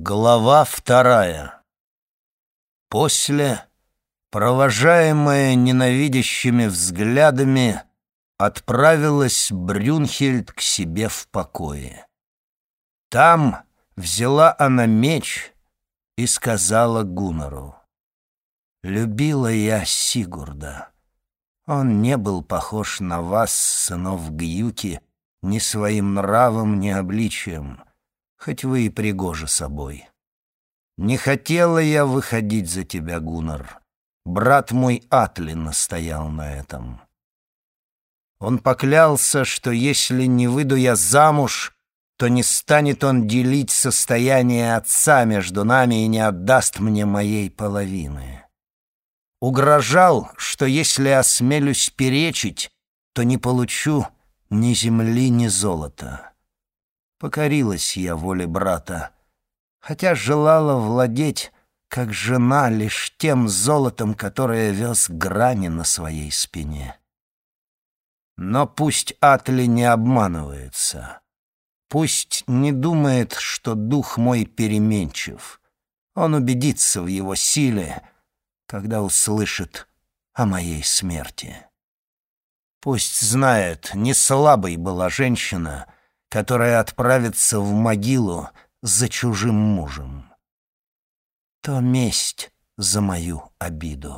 Глава 2. После, провожаемая ненавидящими взглядами, отправилась Брюнхильд к себе в покое. Там взяла она меч и сказала Гуннару: «Любила я Сигурда. Он не был похож на вас, сынов Гюки, ни своим нравом, ни обличием, хоть вы и пригожи собой. Не хотела я выходить за тебя, Гуннар. Брат мой Атли настоял на этом. Он поклялся, что если не выйду я замуж, то не станет он делить состояние отца между нами и не отдаст мне моей половины. Угрожал, что если осмелюсь перечить, то не получу ни земли, ни золота. Покорилась я воле брата, хотя желала владеть, как жена, лишь тем золотом, которое вез Грани на своей спине. Но пусть Атли не обманывается, пусть не думает, что дух мой переменчив. Он убедится в его силе, когда услышит о моей смерти. Пусть знает, не слабой была женщина, которая отправится в могилу за чужим мужем. То месть за мою обиду».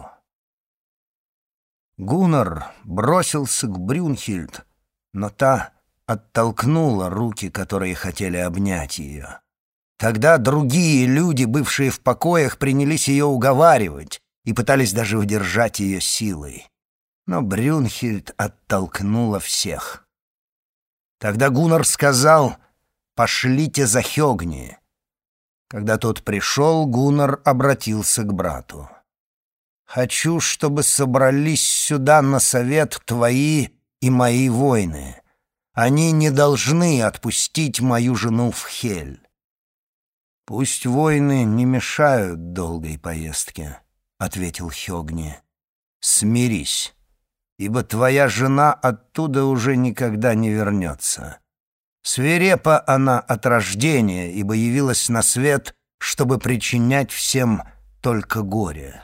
Гуннар бросился к Брюнхильд, но та оттолкнула руки, которые хотели обнять ее. Тогда другие люди, бывшие в покоях, принялись ее уговаривать и пытались даже удержать ее силой. Но Брюнхильд оттолкнула всех. Тогда Гуннар сказал: «Пошлите за Хёгни». Когда тот пришел, Гуннар обратился к брату: «Хочу, чтобы собрались сюда на совет твои и мои воины. Они не должны отпустить мою жену в Хель». «Пусть воины не мешают долгой поездке», — ответил Хёгни. «Смирись, ибо твоя жена оттуда уже никогда не вернется. Свирепа она от рождения, ибо явилась на свет, чтобы причинять всем только горе».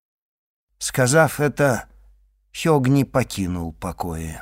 Сказав это, Хёгни покинул покои.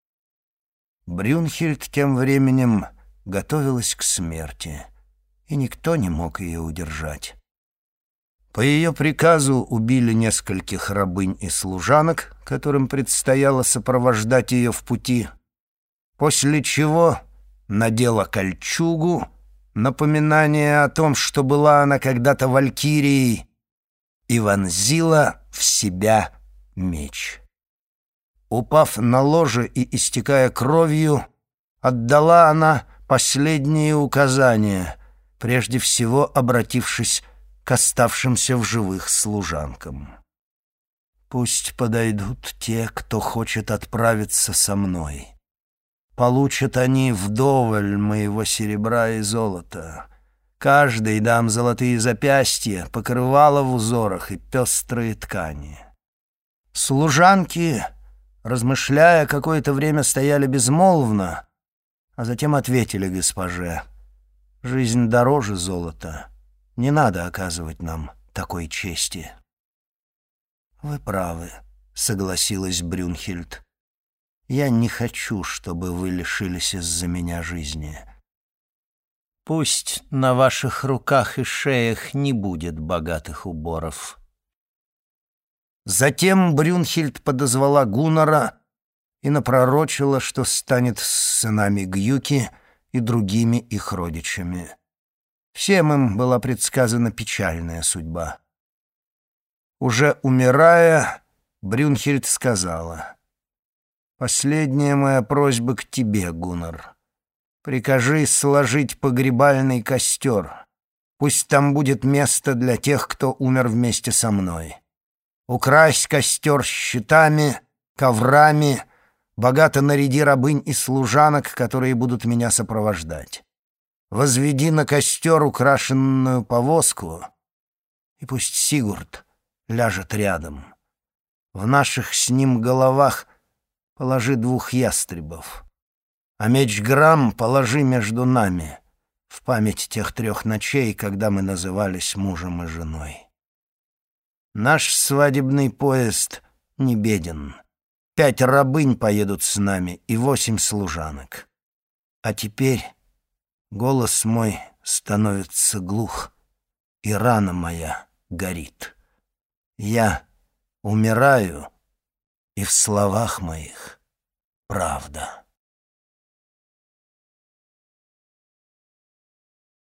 Брюнхильд тем временем готовилась к смерти, и никто не мог ее удержать. По ее приказу убили нескольких рабынь и служанок, которым предстояло сопровождать ее в пути, после чего надела кольчугу, напоминание о том, что была она когда-то валькирией, и вонзила в себя меч. Упав на ложе и истекая кровью, отдала она последние указания, прежде всего обратившись к оставшимся в живых служанкам. «Пусть подойдут те, кто хочет отправиться со мной. Получат они вдоволь моего серебра и золота. Каждый дам золотые запястья, покрывала в узорах и пестрые ткани». Служанки, размышляя, какое-то время стояли безмолвно, а затем ответили госпоже: «Жизнь дороже золота. Не надо оказывать нам такой чести». «Вы правы», — согласилась Брюнхильд. «Я не хочу, чтобы вы лишились из-за меня жизни. Пусть на ваших руках и шеях не будет богатых уборов». Затем Брюнхильд подозвала Гуннара и напророчила, что станет с сынами Гюки и другими их родичами. Всем им была предсказана печальная судьба. Уже умирая, Брюнхильд сказала: «Последняя моя просьба к тебе, Гуннар. Прикажи сложить погребальный костер. Пусть там будет место для тех, кто умер вместе со мной. Укрась костер щитами, коврами, богато наряди рабынь и служанок, которые будут меня сопровождать. Возведи на костер украшенную повозку, и пусть Сигурд ляжет рядом. В наших с ним головах положи 2 ястребов, а меч Грам положи между нами. в память тех 3 ночей, когда мы назывались мужем и женой. Наш свадебный поезд не беден. 5 рабынь поедут с нами и 8 служанок. А теперь голос мой становится глух, и рана моя горит. Я умираю, и в словах моих правда.